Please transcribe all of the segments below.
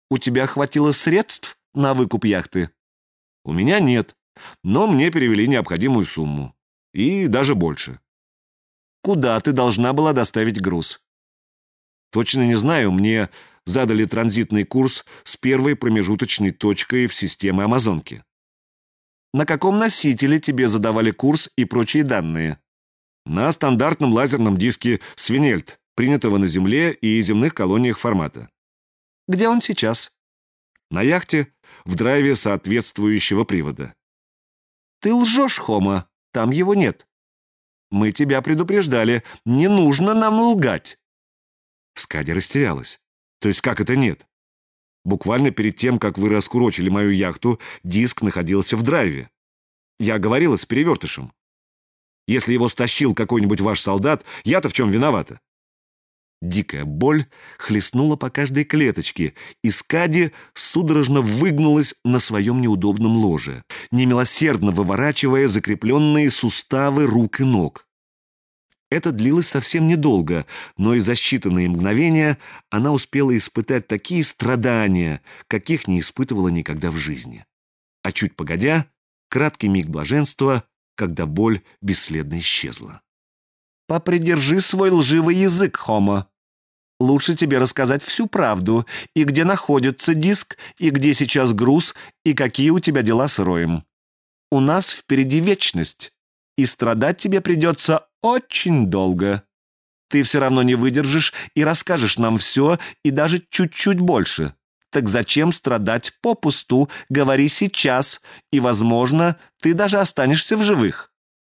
У тебя хватило средств на выкуп яхты? У меня нет, но мне перевели необходимую сумму. И даже больше. Куда ты должна была доставить груз? Точно не знаю, мне задали транзитный курс с первой промежуточной точкой в системе Амазонки. На каком носителе тебе задавали курс и прочие данные? На стандартном лазерном диске Свинельд, принятого на Земле и земных колониях формата. Где он сейчас? На яхте, в драйве соответствующего привода. Ты лжешь, Хома, там его нет. Мы тебя предупреждали, не нужно нам лгать. Скади растерялась. То есть как это нет? Буквально перед тем, как вы раскурочили мою яхту, диск находился в драйве. Я говорила с перевертышем. Если его стащил какой-нибудь ваш солдат, я-то в чем виновата? Дикая боль хлестнула по каждой клеточке, и Скади судорожно выгнулась на своем неудобном ложе, немилосердно выворачивая закрепленные суставы рук и ног. Это длилось совсем недолго, но и за считанные мгновения она успела испытать такие страдания, каких не испытывала никогда в жизни. А чуть погодя, краткий миг блаженства, когда боль бесследно исчезла. «Попридержи свой лживый язык, Хома. Лучше тебе рассказать всю правду, и где находится диск, и где сейчас груз, и какие у тебя дела с Роем. У нас впереди вечность, и страдать тебе придется очень долго. Ты все равно не выдержишь и расскажешь нам все, и даже чуть-чуть больше. Так зачем страдать попусту? Говори сейчас, и, возможно, ты даже останешься в живых».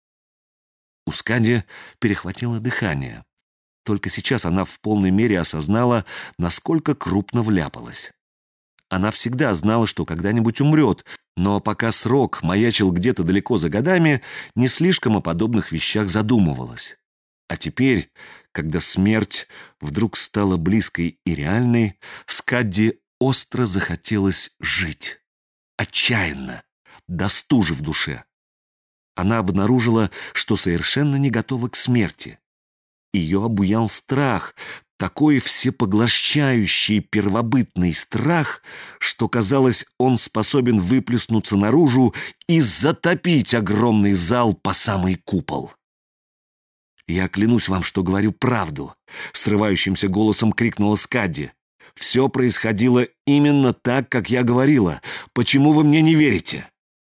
У Скади перехватило дыхание. Только сейчас она в полной мере осознала, насколько крупно вляпалась. Она всегда знала, что когда-нибудь умрет, но пока срок маячил где-то далеко за годами, не слишком о подобных вещах задумывалась. А теперь, когда смерть вдруг стала близкой и реальной, Скади остро захотелось жить. Отчаянно, до стужи в душе. Она обнаружила, что совершенно не готова к смерти. Ее обуял страх, такой всепоглощающий первобытный страх, что, казалось, он способен выплеснуться наружу и затопить огромный зал по самый купол. «Я клянусь вам, что говорю правду», — срывающимся голосом крикнула Скади. «Все происходило именно так, как я говорила. Почему вы мне не верите?»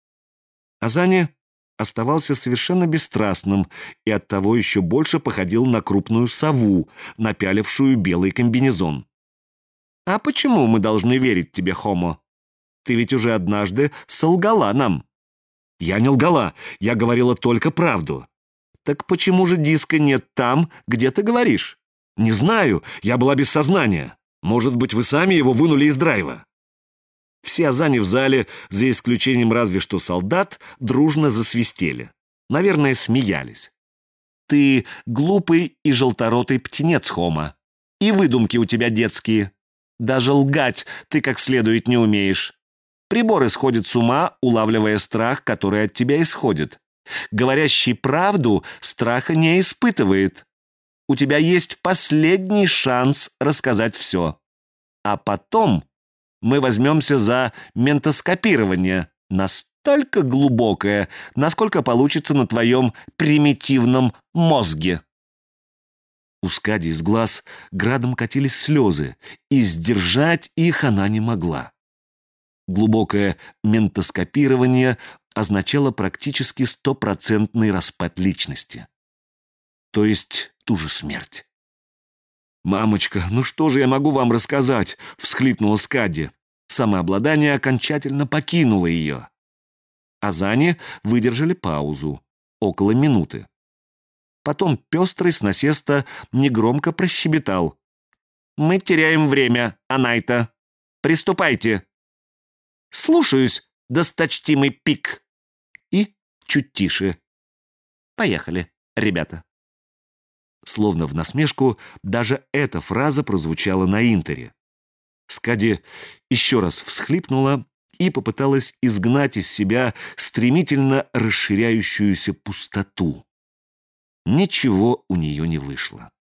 Азани оставался совершенно бесстрастным и оттого еще больше походил на крупную сову, напялившую белый комбинезон. «А почему мы должны верить тебе, Хомо? Ты ведь уже однажды солгала нам». «Я не лгала, я говорила только правду». «Так почему же диска нет там, где ты говоришь?» «Не знаю, я была без сознания. Может быть, вы сами его вынули из драйва». Все азани в зале, за исключением разве что солдат, дружно засвистели. Наверное, смеялись. «Ты глупый и желторотый птенец, Хома. И выдумки у тебя детские. Даже лгать ты как следует не умеешь. Прибор исходит с ума, улавливая страх, который от тебя исходит. Говорящий правду страха не испытывает. У тебя есть последний шанс рассказать все. А потом мы возьмемся за ментоскопирование, настолько глубокое, насколько получится на твоем примитивном мозге». У Скади из глаз градом катились слезы, и сдержать их она не могла. Глубокое ментоскопирование означало практически стопроцентный распад личности. То есть ту же смерть. «Мамочка, ну что же я могу вам рассказать?» — всхлипнула Скади. Самообладание окончательно покинуло ее. Азани выдержали паузу. Около минуты. Потом пестрый с насеста негромко прощебетал. «Мы теряем время, Анайта. Приступайте». «Слушаюсь, досточтимый Пик». И чуть тише. «Поехали, ребята». Словно в насмешку, даже эта фраза прозвучала на интере. Скади еще раз всхлипнула и попыталась изгнать из себя стремительно расширяющуюся пустоту. Ничего у нее не вышло.